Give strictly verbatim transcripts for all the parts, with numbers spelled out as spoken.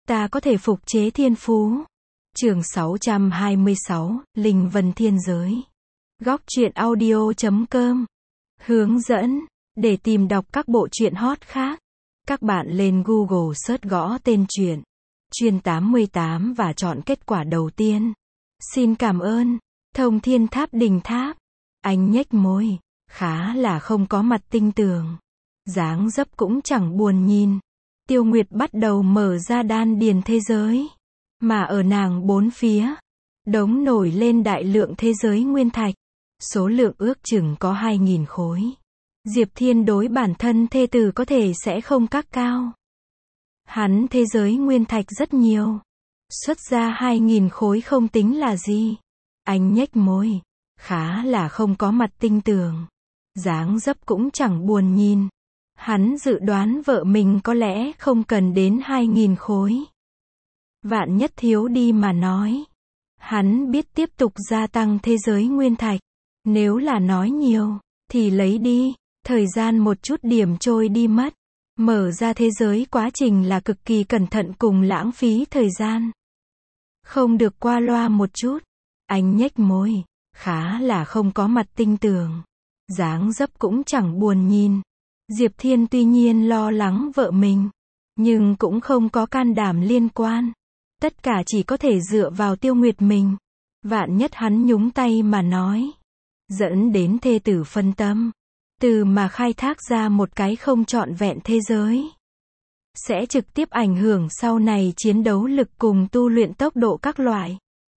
Ta có thể phục chế thiên phú. Chương sáu trăm hai mươi sáu, Linh Vân Thiên Giới. Góc truyện audio chấm com. Hướng dẫn. Để tìm đọc các bộ truyện hot khác, các bạn lên Google search gõ tên truyện Truyện tám mươi tám và chọn kết quả đầu tiên. Xin cảm ơn. Thông Thiên Tháp Đỉnh Tháp. Anh nhếch môi, khá là không có mặt tinh tường. Dáng dấp cũng chẳng buồn nhìn. Tiêu Nguyệt bắt đầu mở ra đan điền thế giới. Mà ở nàng bốn phía, đống nổi lên đại lượng thế giới nguyên thạch. Số lượng ước chừng có hai nghìn khối. Diệp Thiên đối bản thân thê tử có thể sẽ không các cao. Hắn thế giới nguyên thạch rất nhiều. Xuất ra hai nghìn khối không tính là gì. Anh nhếch môi, khá là không có mặt tinh tường. Dáng dấp cũng chẳng buồn nhìn. Hắn dự đoán vợ mình có lẽ không cần đến hai nghìn khối. Vạn nhất thiếu đi mà nói. Hắn biết tiếp tục gia tăng thế giới nguyên thạch. Nếu là nói nhiều, thì lấy đi. Thời gian một chút điểm trôi đi mất. Mở ra thế giới quá trình là cực kỳ cẩn thận cùng lãng phí thời gian. Không được qua loa một chút. Anh nhếch môi, khá là không có mặt tinh tường. Dáng dấp cũng chẳng buồn nhìn. Diệp Thiên tuy nhiên lo lắng vợ mình, nhưng cũng không có can đảm liên quan. Tất cả chỉ có thể dựa vào Tiêu Nguyệt mình. Vạn nhất hắn nhúng tay mà nói, dẫn đến thê tử phân tâm, từ mà khai thác ra một cái không trọn vẹn thế giới, sẽ trực tiếp ảnh hưởng sau này chiến đấu lực cùng tu luyện tốc độ các loại.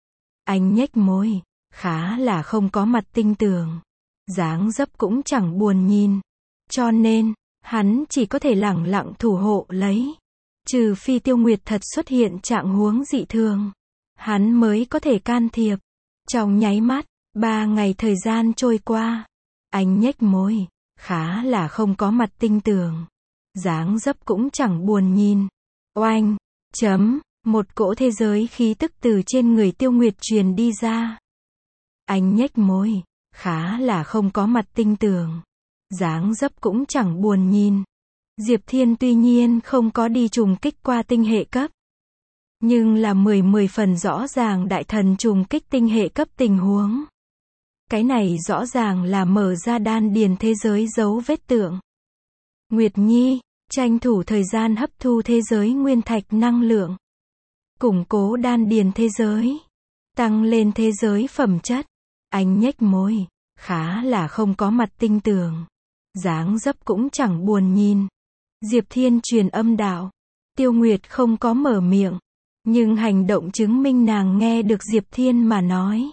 Anh nhếch môi, khá là không có mặt tinh tường. Dáng dấp cũng chẳng buồn nhìn. Cho nên, hắn chỉ có thể lẳng lặng thủ hộ lấy. Trừ phi Tiêu Nguyệt thật xuất hiện trạng huống dị thường, hắn mới có thể can thiệp. Trong nháy mắt, ba ngày thời gian trôi qua. Anh nhếch môi, khá là không có mặt tinh tường. Dáng dấp cũng chẳng buồn nhìn. Oanh, chấm, một cỗ thế giới khí tức từ trên người Tiêu Nguyệt truyền đi ra. Anh nhếch môi, khá là không có mặt tinh tường. Dáng dấp cũng chẳng buồn nhìn. Diệp Thiên tuy nhiên không có đi trùng kích qua tinh hệ cấp, nhưng là mười mười phần rõ ràng đại thần trùng kích tinh hệ cấp tình huống. Cái này rõ ràng là mở ra đan điền thế giới dấu vết tượng. Nguyệt Nhi, tranh thủ thời gian hấp thu thế giới nguyên thạch năng lượng. Củng cố đan điền thế giới. Tăng lên thế giới phẩm chất. Anh nhếch môi, khá là không có mặt tinh tường. Dáng dấp cũng chẳng buồn nhìn. Diệp Thiên truyền âm đạo. Tiêu Nguyệt không có mở miệng, nhưng hành động chứng minh nàng nghe được Diệp Thiên mà nói.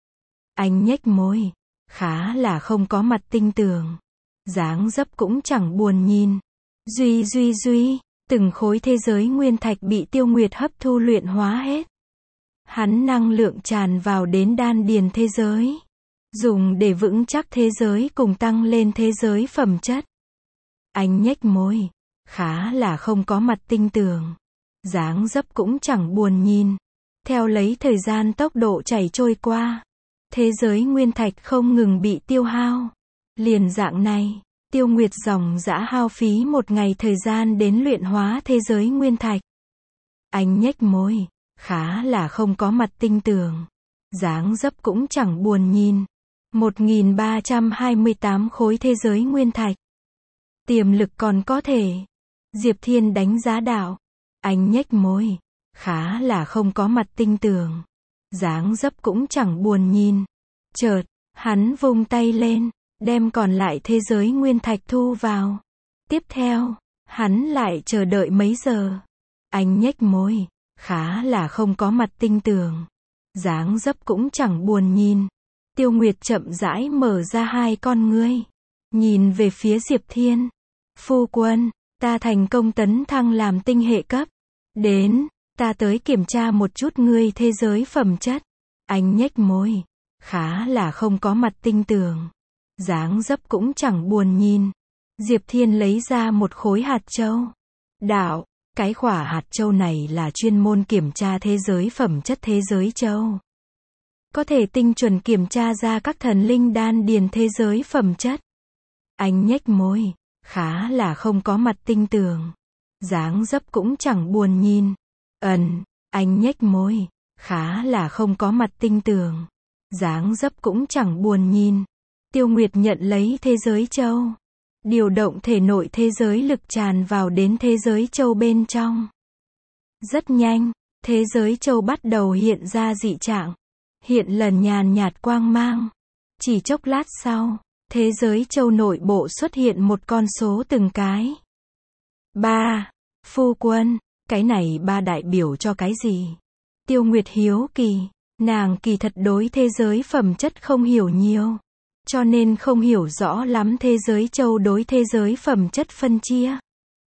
Anh nhếch môi, khá là không có mặt tinh tường. Dáng dấp cũng chẳng buồn nhìn. Duy duy duy, từng khối thế giới nguyên thạch bị Tiêu Nguyệt hấp thu luyện hóa hết. Hắn năng lượng tràn vào đến đan điền thế giới, dùng để vững chắc thế giới cùng tăng lên thế giới phẩm chất. Anh nhếch môi, khá là không có mặt tinh tường. Dáng dấp cũng chẳng buồn nhìn. Theo lấy thời gian tốc độ chảy trôi qua, thế giới nguyên thạch không ngừng bị tiêu hao. Liền dạng này, Tiêu Nguyệt dòng dã hao phí một ngày thời gian đến luyện hóa thế giới nguyên thạch. Anh nhếch môi, khá là không có mặt tinh tường. Dáng dấp cũng chẳng buồn nhìn. một nghìn ba trăm hai mươi tám khối thế giới nguyên thạch. Tiềm lực còn có thể. Diệp Thiên đánh giá đạo. Anh nhếch môi, khá là không có mặt tinh tường. Dáng dấp cũng chẳng buồn nhìn. Chợt, hắn vung tay lên, đem còn lại thế giới nguyên thạch thu vào. Tiếp theo, hắn lại chờ đợi mấy giờ. Anh nhếch môi, khá là không có mặt tinh tường. Dáng dấp cũng chẳng buồn nhìn. Tiêu Nguyệt chậm rãi mở ra hai con ngươi, nhìn về phía Diệp Thiên. Phu quân, ta thành công tấn thăng làm tinh hệ cấp. Đến, ta tới kiểm tra một chút ngươi thế giới phẩm chất. Anh nhếch môi, khá là không có mặt tinh tường. Dáng dấp cũng chẳng buồn nhìn. Diệp Thiên lấy ra một khối hạt châu. Đạo, cái khỏa hạt châu này là chuyên môn kiểm tra thế giới phẩm chất thế giới châu. Có thể tinh chuẩn kiểm tra ra các thần linh đan điền thế giới phẩm chất. Anh nhếch môi, khá là không có mặt tinh tường. Dáng dấp cũng chẳng buồn nhìn. Ẩn, anh nhếch môi, khá là không có mặt tinh tường. Dáng dấp cũng chẳng buồn nhìn. Tiêu Nguyệt nhận lấy thế giới châu. Điều động thể nội thế giới lực tràn vào đến thế giới châu bên trong. Rất nhanh, thế giới châu bắt đầu hiện ra dị trạng. Hiện lần nhàn nhạt quang mang. Chỉ chốc lát sau, thế giới châu nội bộ xuất hiện một con số từng cái. Ba. Phu quân, cái này ba đại biểu cho cái gì? Tiêu Nguyệt hiếu kỳ, nàng kỳ thật đối thế giới phẩm chất không hiểu nhiều. Cho nên không hiểu rõ lắm thế giới châu đối thế giới phẩm chất phân chia.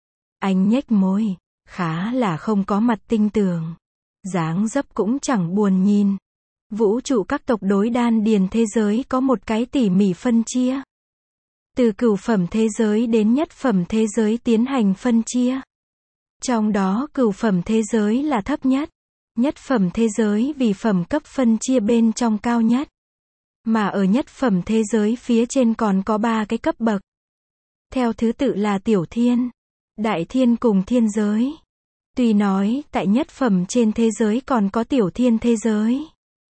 Anh nhếch môi, khá là không có mặt tinh tường. Dáng dấp cũng chẳng buồn nhìn. Vũ trụ các tộc đối đan điền thế giới có một cái tỉ mỉ phân chia. Từ cửu phẩm thế giới đến nhất phẩm thế giới tiến hành phân chia. Trong đó cửu phẩm thế giới là thấp nhất. Nhất phẩm thế giới vì phẩm cấp phân chia bên trong cao nhất. Mà ở nhất phẩm thế giới phía trên còn có ba cái cấp bậc. Theo thứ tự là tiểu thiên, đại thiên cùng thiên giới. Tuy nói, tại nhất phẩm trên thế giới còn có tiểu thiên thế giới.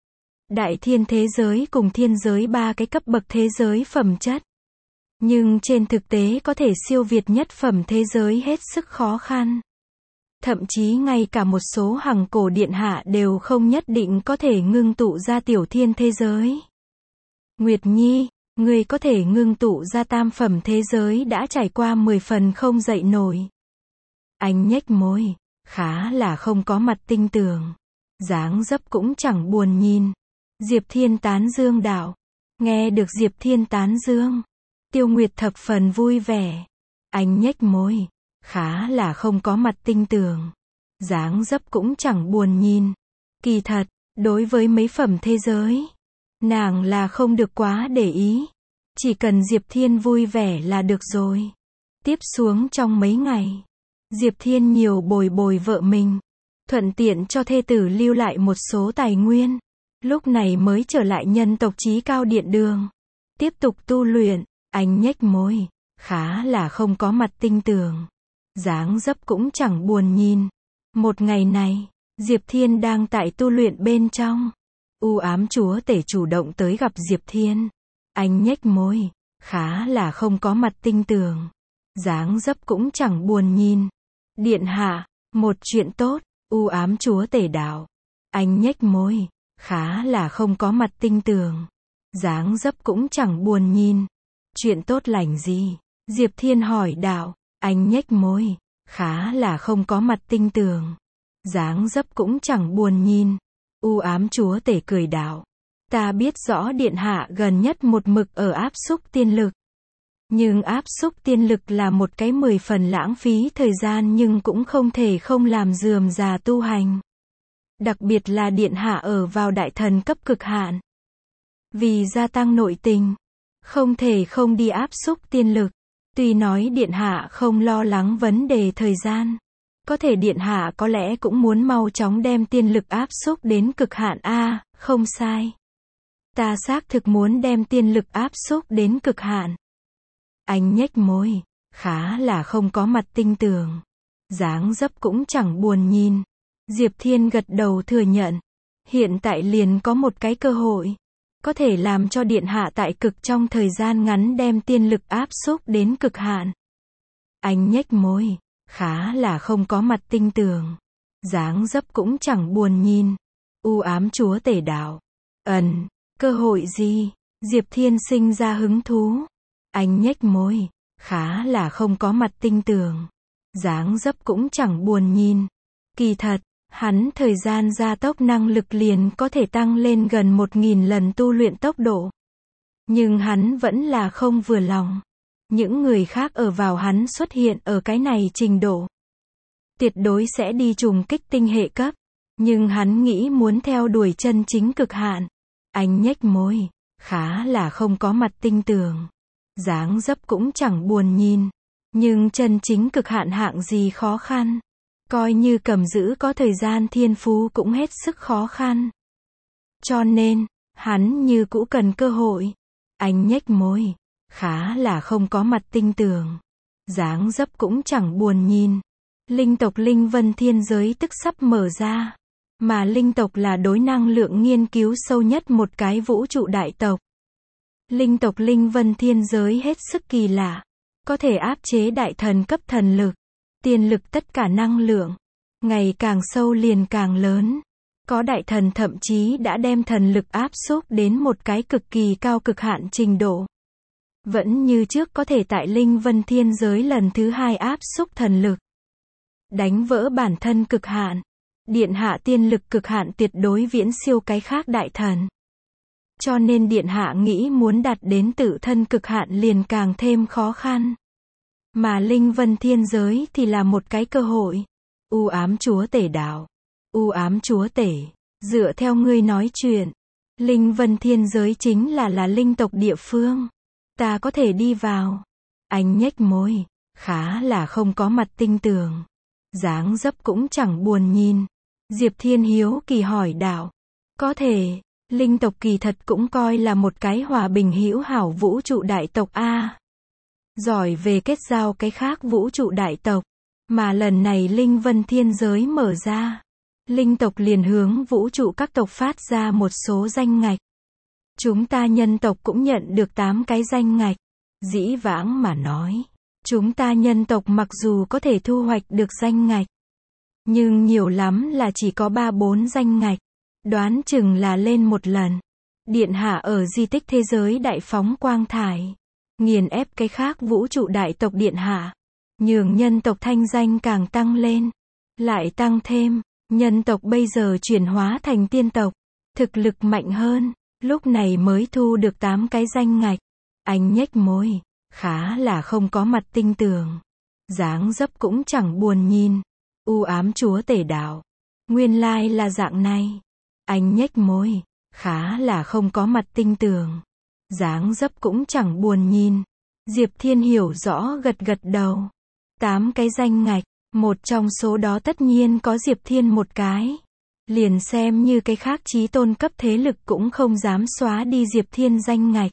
Đại thiên thế giới cùng thiên giới ba cái cấp bậc thế giới phẩm chất. Nhưng trên thực tế có thể siêu việt nhất phẩm thế giới hết sức khó khăn. Thậm chí ngay cả một số hằng cổ điện hạ đều không nhất định có thể ngưng tụ ra tiểu thiên thế giới. Nguyệt Nhi, người có thể ngưng tụ ra tam phẩm thế giới đã trải qua mười phần không dậy nổi. Anh nhếch môi, khá là không có mặt tinh tường. Dáng dấp cũng chẳng buồn nhìn. Diệp Thiên tán dương đạo. Nghe được Diệp Thiên tán dương. Tiêu Nguyệt thập phần vui vẻ. Anh nhếch môi, khá là không có mặt tinh tường. Dáng dấp cũng chẳng buồn nhìn. Kỳ thật, đối với mấy phẩm thế giới, nàng là không được quá để ý. Chỉ cần Diệp Thiên vui vẻ là được rồi. Tiếp xuống trong mấy ngày, Diệp Thiên nhiều bồi bồi vợ mình. Thuận tiện cho thê tử lưu lại một số tài nguyên. Lúc này mới trở lại nhân tộc chí cao điện đường. Tiếp tục tu luyện, anh nhếch môi, khá là không có mặt tinh tường. Dáng dấp cũng chẳng buồn nhìn. Một ngày này, Diệp Thiên đang tại tu luyện bên trong. U ám chúa tể chủ động tới gặp Diệp Thiên. Anh nhếch môi, khá là không có mặt tinh tường. Dáng dấp cũng chẳng buồn nhìn. Điện hạ, một chuyện tốt, u ám chúa tể đạo. Anh nhếch môi, khá là không có mặt tinh tường. Dáng dấp cũng chẳng buồn nhìn. Chuyện tốt lành gì? Diệp Thiên hỏi đạo. Anh nhếch môi, khá là không có mặt tinh tường. Dáng dấp cũng chẳng buồn nhìn. U ám chúa tể cười đạo. Ta biết rõ điện hạ gần nhất một mực ở áp xúc tiên lực. Nhưng áp xúc tiên lực là một cái mười phần lãng phí thời gian nhưng cũng không thể không làm rườm rà tu hành. Đặc biệt là điện hạ ở vào đại thần cấp cực hạn. Vì gia tăng nội tình, không thể không đi áp xúc tiên lực. Tuy nói điện hạ không lo lắng vấn đề thời gian. Có thể điện hạ có lẽ cũng muốn mau chóng đem tiên lực áp xúc đến cực hạn a, không sai. Ta xác thực muốn đem tiên lực áp xúc đến cực hạn. Anh nhếch môi, khá là không có mặt tinh tường. Dáng dấp cũng chẳng buồn nhìn. Diệp Thiên gật đầu thừa nhận. Hiện tại liền có một cái cơ hội. Có thể làm cho điện hạ tại cực trong thời gian ngắn đem tiên lực áp xúc đến cực hạn. Anh nhếch môi, khá là không có mặt tinh tường. Dáng dấp cũng chẳng buồn nhìn. U ám chúa tể đạo. Ẩn, cơ hội gì? Diệp Thiên sinh ra hứng thú. Anh nhếch môi, khá là không có mặt tinh tường. Dáng dấp cũng chẳng buồn nhìn. Kỳ thật, hắn thời gian gia tốc năng lực liền có thể tăng lên gần một nghìn lần tu luyện tốc độ. Nhưng hắn vẫn là không vừa lòng. Những người khác ở vào hắn xuất hiện ở cái này trình độ. Tuyệt đối sẽ đi trùng kích tinh hệ cấp. Nhưng hắn nghĩ muốn theo đuổi chân chính cực hạn. Anh nhếch môi, khá là không có mặt tinh tường. Dáng dấp cũng chẳng buồn nhìn. Nhưng chân chính cực hạn hạng gì khó khăn. Coi như cầm giữ có thời gian thiên phú cũng hết sức khó khăn. Cho nên, hắn như cũ cần cơ hội. Anh nhếch môi, khá là không có mặt tinh tường. Dáng dấp cũng chẳng buồn nhìn. Linh tộc Linh Vân Thiên Giới tức sắp mở ra. Mà linh tộc là đối năng lượng nghiên cứu sâu nhất một cái vũ trụ đại tộc. Linh tộc Linh Vân Thiên Giới hết sức kỳ lạ. Có thể áp chế đại thần cấp thần lực, tiên lực tất cả năng lượng. Ngày càng sâu liền càng lớn. Có đại thần thậm chí đã đem thần lực áp xúc đến một cái cực kỳ cao cực hạn trình độ. Vẫn như trước có thể tại Linh Vân Thiên Giới lần thứ hai áp xúc thần lực. Đánh vỡ bản thân cực hạn. Điện hạ tiên lực cực hạn tuyệt đối viễn siêu cái khác đại thần. Cho nên điện hạ nghĩ muốn đạt đến tự thân cực hạn liền càng thêm khó khăn. Mà Linh Vân Thiên Giới thì là một cái cơ hội. U ám chúa tể đạo. U ám chúa tể, dựa theo ngươi nói chuyện, Linh Vân Thiên Giới chính là là linh tộc địa phương. Ta có thể đi vào. Anh nhếch môi, khá là không có mặt tinh tường. Dáng dấp cũng chẳng buồn nhìn. Diệp Thiên hiếu kỳ hỏi đạo. Có thể, linh tộc kỳ thật cũng coi là một cái hòa bình hữu hảo vũ trụ đại tộc A. Giỏi về kết giao cái khác vũ trụ đại tộc. Mà lần này Linh Vân Thiên Giới mở ra. Linh tộc liền hướng vũ trụ các tộc phát ra một số danh ngạch. Chúng ta nhân tộc cũng nhận được tám cái danh ngạch. Dĩ vãng mà nói. Chúng ta nhân tộc mặc dù có thể thu hoạch được danh ngạch. Nhưng nhiều lắm là chỉ có ba bốn danh ngạch. Đoán chừng là lên một lần. Điện hạ ở di tích thế giới đại phóng quang thải. Nghiền ép cái khác vũ trụ đại tộc điện hạ. Nhường nhân tộc thanh danh càng tăng lên. Lại tăng thêm, nhân tộc bây giờ chuyển hóa thành tiên tộc. Thực lực mạnh hơn. Lúc này mới thu được tám cái danh ngạch. Anh nhếch môi. Khá là không có mặt tinh tường. Dáng dấp cũng chẳng buồn nhìn. U ám chúa tể đạo. Nguyên lai là dạng này. Anh nhếch môi. Khá là không có mặt tinh tường. Dáng dấp cũng chẳng buồn nhìn. Diệp Thiên hiểu rõ gật gật đầu. Tám cái danh ngạch. Một trong số đó tất nhiên có Diệp Thiên một cái. Liền xem như cái khác chí tôn cấp thế lực cũng không dám xóa đi Diệp Thiên danh ngạch.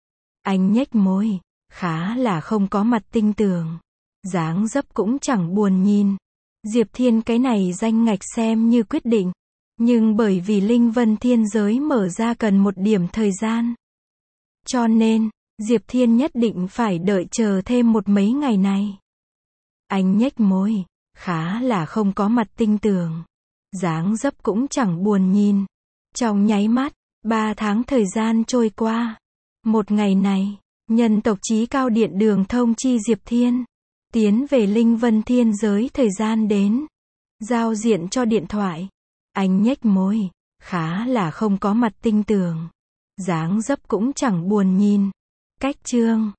Anh nhếch môi. Khá là không có mặt tinh tường. Dáng dấp cũng chẳng buồn nhìn. Diệp Thiên cái này danh ngạch xem như quyết định. Nhưng bởi vì Linh Vân Thiên Giới mở ra cần một điểm thời gian. Cho nên, Diệp Thiên nhất định phải đợi chờ thêm một mấy ngày này. Anh nhếch môi. Khá là không có mặt tinh tường. Dáng dấp cũng chẳng buồn nhìn. Trong nháy mắt, ba tháng thời gian trôi qua. Một ngày này, nhân tộc chí cao điện đường thông chi Diệp Thiên. Tiến về Linh Vân Thiên Giới thời gian đến. Giao diện cho điện thoại. Anh nhếch môi. Khá là không có mặt tinh tường. Dáng dấp cũng chẳng buồn nhìn. Cách chương.